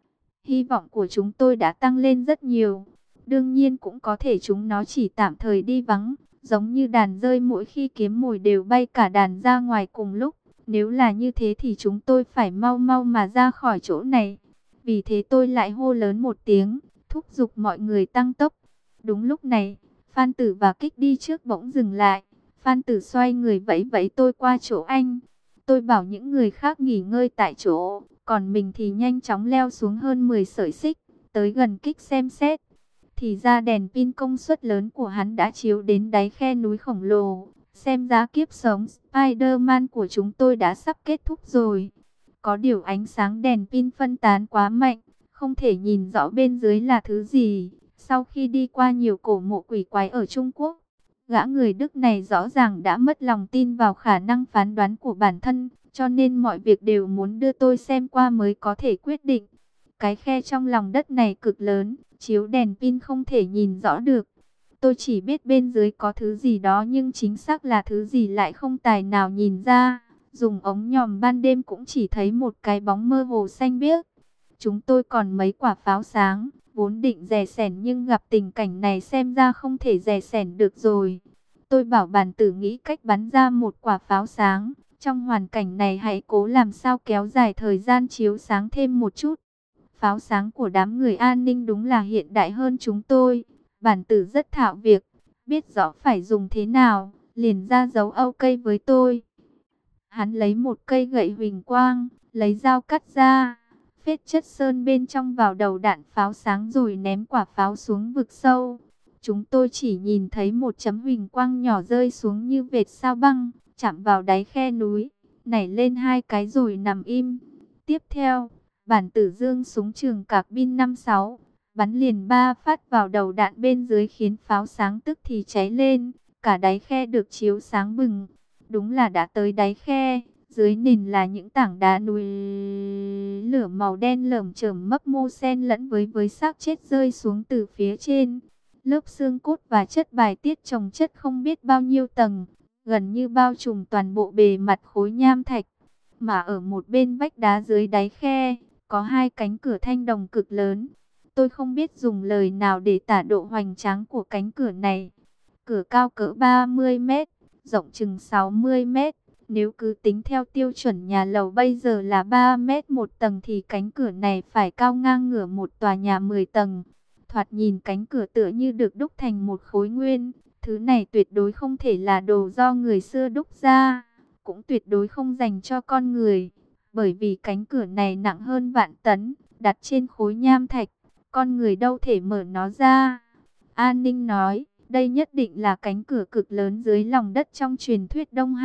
Hy vọng của chúng tôi đã tăng lên rất nhiều. Đương nhiên cũng có thể chúng nó chỉ tạm thời đi vắng, giống như đàn dơi mỗi khi kiếm mồi đều bay cả đàn ra ngoài cùng lúc. Nếu là như thế thì chúng tôi phải mau mau mà ra khỏi chỗ này. Vì thế tôi lại hô lớn một tiếng, thúc giục mọi người tăng tốc. Đúng lúc này, Phan Tử và Kích đi trước bỗng dừng lại. Phan Tử xoay người vẫy vẫy tôi qua chỗ anh. Tôi bảo những người khác nghỉ ngơi tại chỗ, còn mình thì nhanh chóng leo xuống hơn 10 sợi xích, tới gần Kích xem xét. Thì ra đèn pin công suất lớn của hắn đã chiếu đến đáy khe núi khổng lồ. Xem ra kiếp sống Spider-Man của chúng tôi đã sắp kết thúc rồi. Có điều ánh sáng đèn pin phân tán quá mạnh, không thể nhìn rõ bên dưới là thứ gì. Sau khi đi qua nhiều cổ mộ quỷ quái ở Trung Quốc, gã người Đức này rõ ràng đã mất lòng tin vào khả năng phán đoán của bản thân, cho nên mọi việc đều muốn đưa tôi xem qua mới có thể quyết định. Cái khe trong lòng đất này cực lớn, chiếu đèn pin không thể nhìn rõ được. Tôi chỉ biết bên dưới có thứ gì đó nhưng chính xác là thứ gì lại không tài nào nhìn ra. Dùng ống nhòm ban đêm cũng chỉ thấy một cái bóng mơ hồ xanh biếc. Chúng tôi còn mấy quả pháo sáng, vốn định dè sẻn nhưng gặp tình cảnh này xem ra không thể dè sẻn được rồi. Tôi bảo bản tử nghĩ cách bắn ra một quả pháo sáng. Trong hoàn cảnh này hãy cố làm sao kéo dài thời gian chiếu sáng thêm một chút. Pháo sáng của đám người an ninh đúng là hiện đại hơn chúng tôi. Bản tử rất thạo việc, biết rõ phải dùng thế nào, liền ra dấu OK với tôi. Hắn lấy một cây gậy huỳnh quang, lấy dao cắt ra, phết chất sơn bên trong vào đầu đạn pháo sáng rồi ném quả pháo xuống vực sâu. Chúng tôi chỉ nhìn thấy một chấm huỳnh quang nhỏ rơi xuống như vệt sao băng, chạm vào đáy khe núi, nảy lên hai cái rồi nằm im. Tiếp theo, bản tử dương súng trường cạc pin 56, bắn liền 3 phát vào đầu đạn bên dưới khiến pháo sáng tức thì cháy lên, cả đáy khe được chiếu sáng bừng. Đúng là đã tới đáy khe, dưới nền là những tảng đá núi lửa màu đen lởm chởm mấp mô xen lẫn với xác chết rơi xuống từ phía trên. Lớp xương cốt và chất bài tiết chồng chất không biết bao nhiêu tầng, gần như bao trùm toàn bộ bề mặt khối nham thạch. Mà ở một bên vách đá dưới đáy khe, có hai cánh cửa thanh đồng cực lớn. Tôi không biết dùng lời nào để tả độ hoành tráng của cánh cửa này. Cửa cao cỡ 30 mét, rộng chừng 60 mét. Nếu cứ tính theo tiêu chuẩn nhà lầu bây giờ là 3 mét một tầng thì cánh cửa này phải cao ngang ngửa một tòa nhà 10 tầng. Thoạt nhìn cánh cửa tựa như được đúc thành một khối nguyên. Thứ này tuyệt đối không thể là đồ do người xưa đúc ra, cũng tuyệt đối không dành cho con người. Bởi vì cánh cửa này nặng hơn vạn tấn, đặt trên khối nham thạch, con người đâu thể mở nó ra. An Ninh nói, đây nhất định là cánh cửa cực lớn dưới lòng đất trong truyền thuyết Đông Hạ,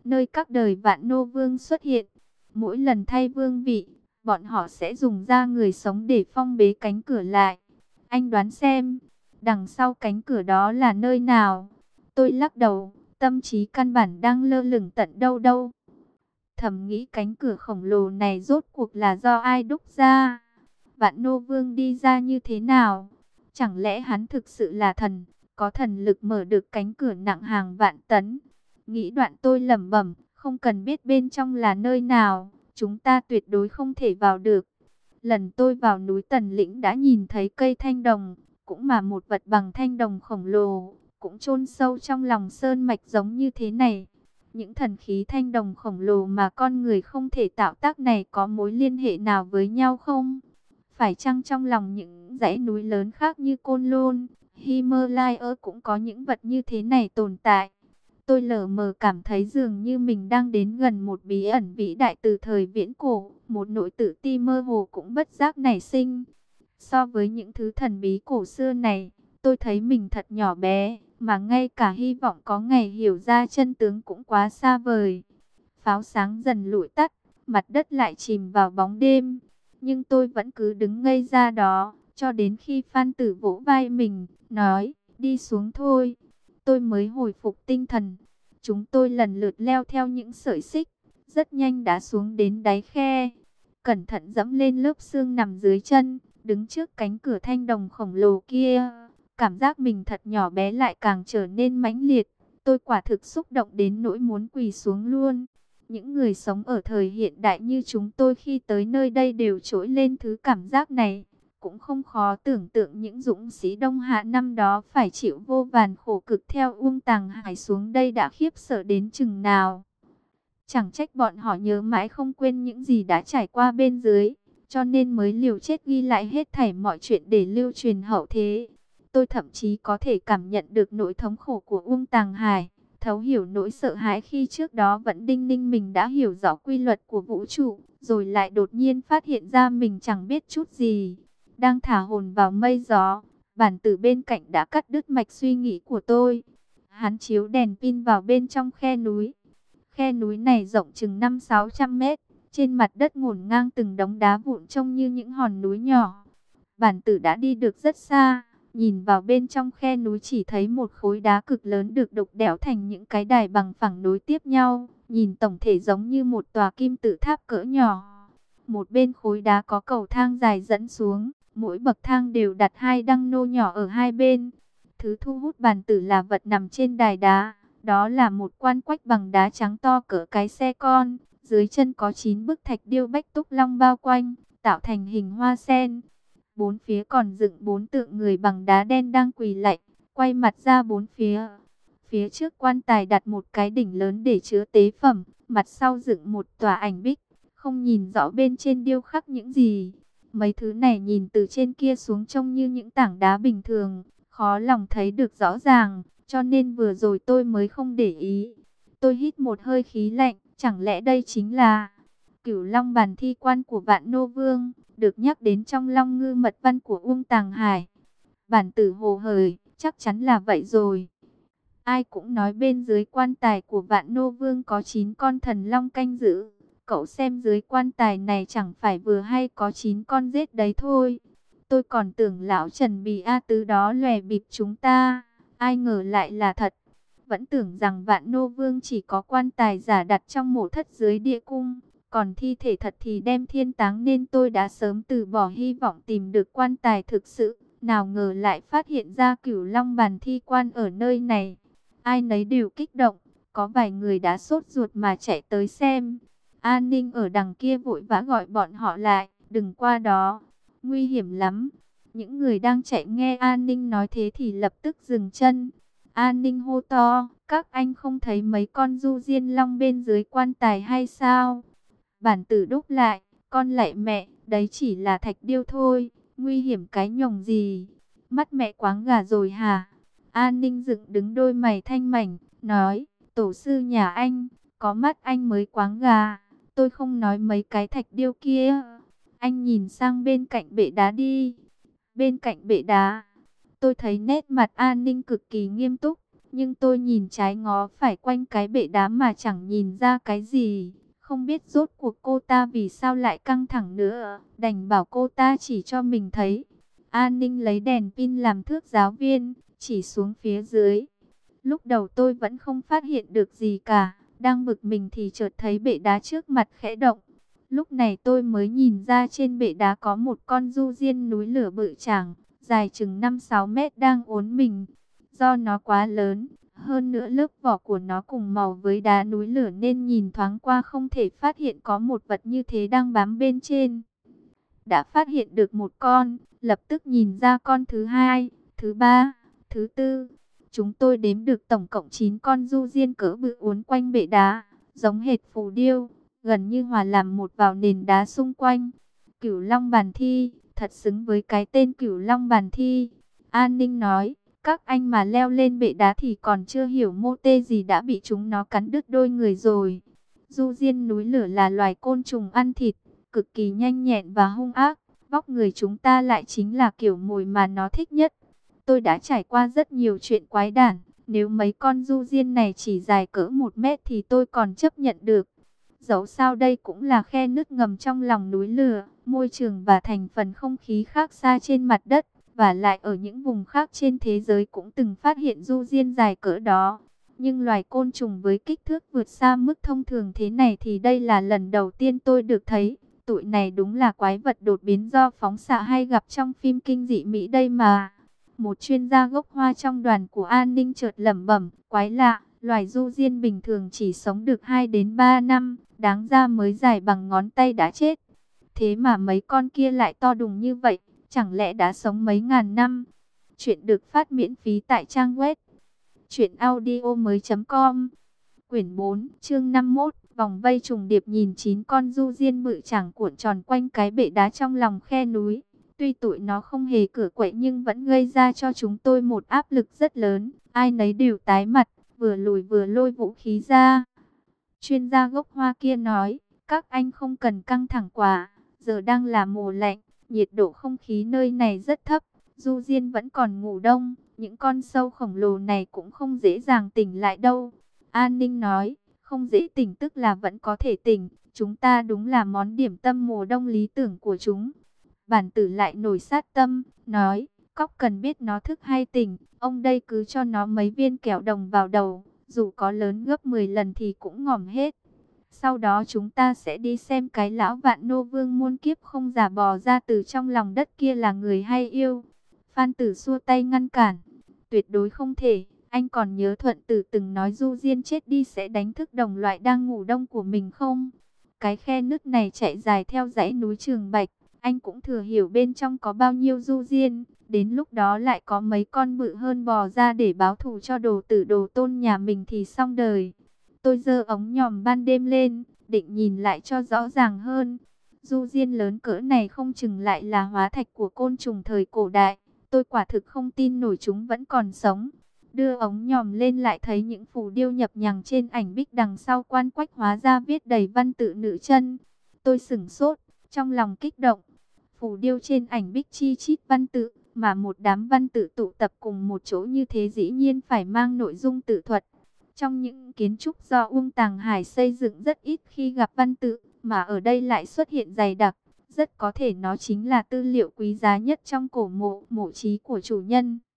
nơi các đời Vạn Nô Vương xuất hiện. Mỗi lần thay vương vị, bọn họ sẽ dùng da người sống để phong bế cánh cửa lại. Anh đoán xem, đằng sau cánh cửa đó là nơi nào? Tôi lắc đầu, tâm trí căn bản đang lơ lửng tận đâu đâu. Thầm nghĩ cánh cửa khổng lồ này rốt cuộc là do ai đúc ra? Vạn Nô Vương đi ra như thế nào? Chẳng lẽ hắn thực sự là thần, có thần lực mở được cánh cửa nặng hàng vạn tấn? Nghĩ đoạn tôi lẩm bẩm, không cần biết bên trong là nơi nào, chúng ta tuyệt đối không thể vào được. Lần tôi vào núi Tần Lĩnh đã nhìn thấy cây thanh đồng, cũng mà một vật bằng thanh đồng khổng lồ, cũng chôn sâu trong lòng sơn mạch giống như thế này. Những thần khí thanh đồng khổng lồ mà con người không thể tạo tác này có mối liên hệ nào với nhau không? Phải chăng trong lòng những dãy núi lớn khác như Côn Lôn, Himalaya cũng có những vật như thế này tồn tại? Tôi lờ mờ cảm thấy dường như mình đang đến gần một bí ẩn vĩ đại từ thời viễn cổ, một nỗi tự ti mơ hồ cũng bất giác nảy sinh. So với những thứ thần bí cổ xưa này, tôi thấy mình thật nhỏ bé, mà ngay cả hy vọng có ngày hiểu ra chân tướng cũng quá xa vời. Pháo sáng dần lụi tắt, mặt đất lại chìm vào bóng đêm, nhưng tôi vẫn cứ đứng ngây ra đó, cho đến khi Phan Tử vỗ vai mình, nói, đi xuống thôi. Tôi mới hồi phục tinh thần. Chúng tôi lần lượt leo theo những sợi xích, rất nhanh đã xuống đến đáy khe. Cẩn thận dẫm lên lớp xương nằm dưới chân, đứng trước cánh cửa thanh đồng khổng lồ kia. Cảm giác mình thật nhỏ bé lại càng trở nên mãnh liệt. Tôi quả thực xúc động đến nỗi muốn quỳ xuống luôn. Những người sống ở thời hiện đại như chúng tôi khi tới nơi đây đều trỗi lên thứ cảm giác này. Cũng không khó tưởng tượng những dũng sĩ Đông Hạ năm đó phải chịu vô vàn khổ cực theo Uông Tàng Hải xuống đây đã khiếp sợ đến chừng nào. Chẳng trách bọn họ nhớ mãi không quên những gì đã trải qua bên dưới, cho nên mới liều chết ghi lại hết thảy mọi chuyện để lưu truyền hậu thế. Tôi thậm chí có thể cảm nhận được nỗi thống khổ của Uông Tàng Hải, thấu hiểu nỗi sợ hãi khi trước đó vẫn đinh ninh mình đã hiểu rõ quy luật của vũ trụ, rồi lại đột nhiên phát hiện ra mình chẳng biết chút gì. Đang thả hồn vào mây gió, bản tử bên cạnh đã cắt đứt mạch suy nghĩ của tôi. Hắn chiếu đèn pin vào bên trong khe núi. Khe núi này rộng chừng 500-600 mét, trên mặt đất ngổn ngang từng đống đá vụn trông như những hòn núi nhỏ. Bản tử đã đi được rất xa, nhìn vào bên trong khe núi chỉ thấy một khối đá cực lớn được đục đẽo thành những cái đài bằng phẳng nối tiếp nhau, nhìn tổng thể giống như một tòa kim tự tháp cỡ nhỏ. Một bên khối đá có cầu thang dài dẫn xuống, mỗi bậc thang đều đặt hai đăng nô nhỏ ở hai bên. Thứ thu hút bản tử là vật nằm trên đài đá. Đó là một quan quách bằng đá trắng to cỡ cái xe con. Dưới chân có 9 bức thạch điêu bách túc long bao quanh, tạo thành hình hoa sen. Bốn phía còn dựng 4 tượng người bằng đá đen đang quỳ lạy, quay mặt ra bốn phía. Phía trước quan tài đặt một cái đỉnh lớn để chứa tế phẩm, mặt sau dựng một tòa ảnh bích, không nhìn rõ bên trên điêu khắc những gì. Mấy thứ này nhìn từ trên kia xuống trông như những tảng đá bình thường, khó lòng thấy được rõ ràng, cho nên vừa rồi tôi mới không để ý. Tôi hít một hơi khí lạnh, chẳng lẽ đây chính là Cửu Long Bản thi quan của Vạn Nô Vương, được nhắc đến trong Long Ngư mật văn của Uông Tàng Hải. Bản tử hồ hởi, chắc chắn là vậy rồi. Ai cũng nói bên dưới quan tài của Vạn Nô Vương có 9 con thần long canh giữ. Cậu xem dưới quan tài này chẳng phải vừa hay có 9 con rết đấy thôi. Tôi còn tưởng lão Trần Bì A Tứ đó lòe bịp chúng ta, ai ngờ lại là thật. Vẫn tưởng rằng Vạn Nô Vương chỉ có quan tài giả đặt trong mộ thất dưới địa cung, còn thi thể thật thì đem thiên táng, nên tôi đã sớm từ bỏ hy vọng tìm được quan tài thực sự. Nào ngờ lại phát hiện ra Cửu Long Bản thi quan ở nơi này. Ai nấy đều kích động, có vài người đã sốt ruột mà chạy tới xem. An ninh ở đằng kia vội vã gọi bọn họ lại, đừng qua đó, nguy hiểm lắm. Những người đang chạy nghe An ninh nói thế thì lập tức dừng chân. An ninh hô to, các anh không thấy mấy con du diên long bên dưới quan tài hay sao? Bản tử đúc lại, con lạy mẹ, đấy chỉ là thạch điêu thôi, nguy hiểm cái nhồng gì? Mắt mẹ quáng gà rồi hả? An ninh dựng đứng đôi mày thanh mảnh, nói, tổ sư nhà anh, có mắt anh mới quáng gà, tôi không nói mấy cái thạch điêu kia. Anh nhìn sang bên cạnh bệ đá đi. Bên cạnh bệ đá, tôi thấy nét mặt An ninh cực kỳ nghiêm túc, Nhưng tôi nhìn trái ngó phải quanh cái bệ đá mà chẳng nhìn ra cái gì. Không biết rốt cuộc cô ta vì sao lại căng thẳng nữa, đành bảo cô ta chỉ cho mình thấy. An Ninh lấy đèn pin làm thước giáo viên, chỉ xuống phía dưới. Lúc đầu tôi vẫn không phát hiện được gì cả, đang bực mình thì chợt thấy bệ đá trước mặt khẽ động. Lúc này tôi mới nhìn ra trên bệ đá có một con du diên núi lửa bự chảng, dài chừng 5-6 mét đang uốn mình. Do nó quá lớn, hơn nữa lớp vỏ của nó cùng màu với đá núi lửa nên nhìn thoáng qua không thể phát hiện có một vật như thế đang bám bên trên. Đã phát hiện được một con, lập tức nhìn ra con thứ hai, thứ ba, thứ tư. Chúng tôi đếm được tổng cộng 9 con du diên cỡ bự uốn quanh bệ đá, giống hệt phù điêu, gần như hòa làm một vào nền đá xung quanh. Cửu Long Bàn Thi, thật xứng với cái tên Cửu Long Bàn Thi. An Ninh nói, các anh mà leo lên bệ đá thì còn chưa hiểu mô tê gì đã bị chúng nó cắn đứt đôi người rồi. Du diên núi lửa là loài côn trùng ăn thịt, cực kỳ nhanh nhẹn và hung ác. Vóc người chúng ta lại chính là kiểu mồi mà nó thích nhất. Tôi đã trải qua rất nhiều chuyện quái đản. Nếu mấy con du diên này chỉ dài cỡ 1 mét thì tôi còn chấp nhận được. Dẫu sao đây cũng là khe nứt ngầm trong lòng núi lửa. Môi trường và thành phần không khí khác xa trên mặt đất. Và lại ở những vùng khác trên thế giới cũng từng phát hiện du diên dài cỡ đó. Nhưng loài côn trùng với kích thước vượt xa mức thông thường thế này thì đây là lần đầu tiên tôi được thấy. Tụi này đúng là quái vật đột biến do phóng xạ hay gặp trong phim kinh dị Mỹ đây mà. Một chuyên gia gốc Hoa trong đoàn của An Ninh chợt lẩm bẩm, quái lạ, loài du diên bình thường chỉ sống được 2 đến 3 năm, đáng ra mới dài bằng ngón tay đã chết. Thế mà mấy con kia lại to đùng như vậy, chẳng lẽ đã sống mấy ngàn năm? Chuyện được phát miễn phí tại trang web truyệnaudiomoi.com. Quyển 4, chương 51, vòng vây trùng điệp. Nhìn 9 con du diên bự chảng cuộn tròn quanh cái bệ đá trong lòng khe núi. Tuy tụi nó không hề cựa quậy nhưng vẫn gây ra cho chúng tôi một áp lực rất lớn. Ai nấy đều tái mặt, vừa lùi vừa lôi vũ khí ra. Chuyên gia gốc Hoa kia nói, các anh không cần căng thẳng quá, giờ đang là mùa lạnh, nhiệt độ không khí nơi này rất thấp, du diên vẫn còn ngủ đông, những con sâu khổng lồ này cũng không dễ dàng tỉnh lại đâu. An Ninh nói, không dễ tỉnh tức là vẫn có thể tỉnh, chúng ta đúng là món điểm tâm mùa đông lý tưởng của chúng. Bản tử lại nổi sát tâm, nói, cóc cần biết nó thức hay tỉnh, ông đây cứ cho nó mấy viên kẹo đồng vào đầu, dù có lớn gấp 10 lần thì cũng ngỏm hết. Sau đó chúng ta sẽ đi xem cái lão vạn nô vương muôn kiếp không giả bò ra từ trong lòng đất kia là người hay yêu. Phan Tử xua tay ngăn cản, tuyệt đối không thể. Anh còn nhớ Thuận Tử từng nói du diên chết đi sẽ đánh thức đồng loại đang ngủ đông của mình không? Cái khe nứt này chạy dài theo dãy núi Trường Bạch. Anh cũng thừa hiểu bên trong có bao nhiêu du diên. Đến lúc đó lại có mấy con bự hơn bò ra để báo thù cho đồ tử đồ tôn nhà mình thì xong đời. Tôi giơ ống nhòm ban đêm lên, định nhìn lại cho rõ ràng hơn. Du diên lớn cỡ này không chừng lại là hóa thạch của côn trùng thời cổ đại. Tôi quả thực không tin nổi chúng vẫn còn sống. Đưa ống nhòm lên lại thấy những phù điêu nhập nhằng trên ảnh bích đằng sau quan quách hóa ra viết đầy văn tự nữ chân. Tôi sửng sốt, trong lòng kích động. Phù điêu trên ảnh bích chi chít văn tự, mà một đám văn tự tụ tập cùng một chỗ như thế dĩ nhiên phải mang nội dung tự thuật. Trong những kiến trúc do Uông Tàng Hải xây dựng rất ít khi gặp văn tự, mà ở đây lại xuất hiện dày đặc. Rất có thể nó chính là tư liệu quý giá nhất trong cổ mộ, mộ chí của chủ nhân.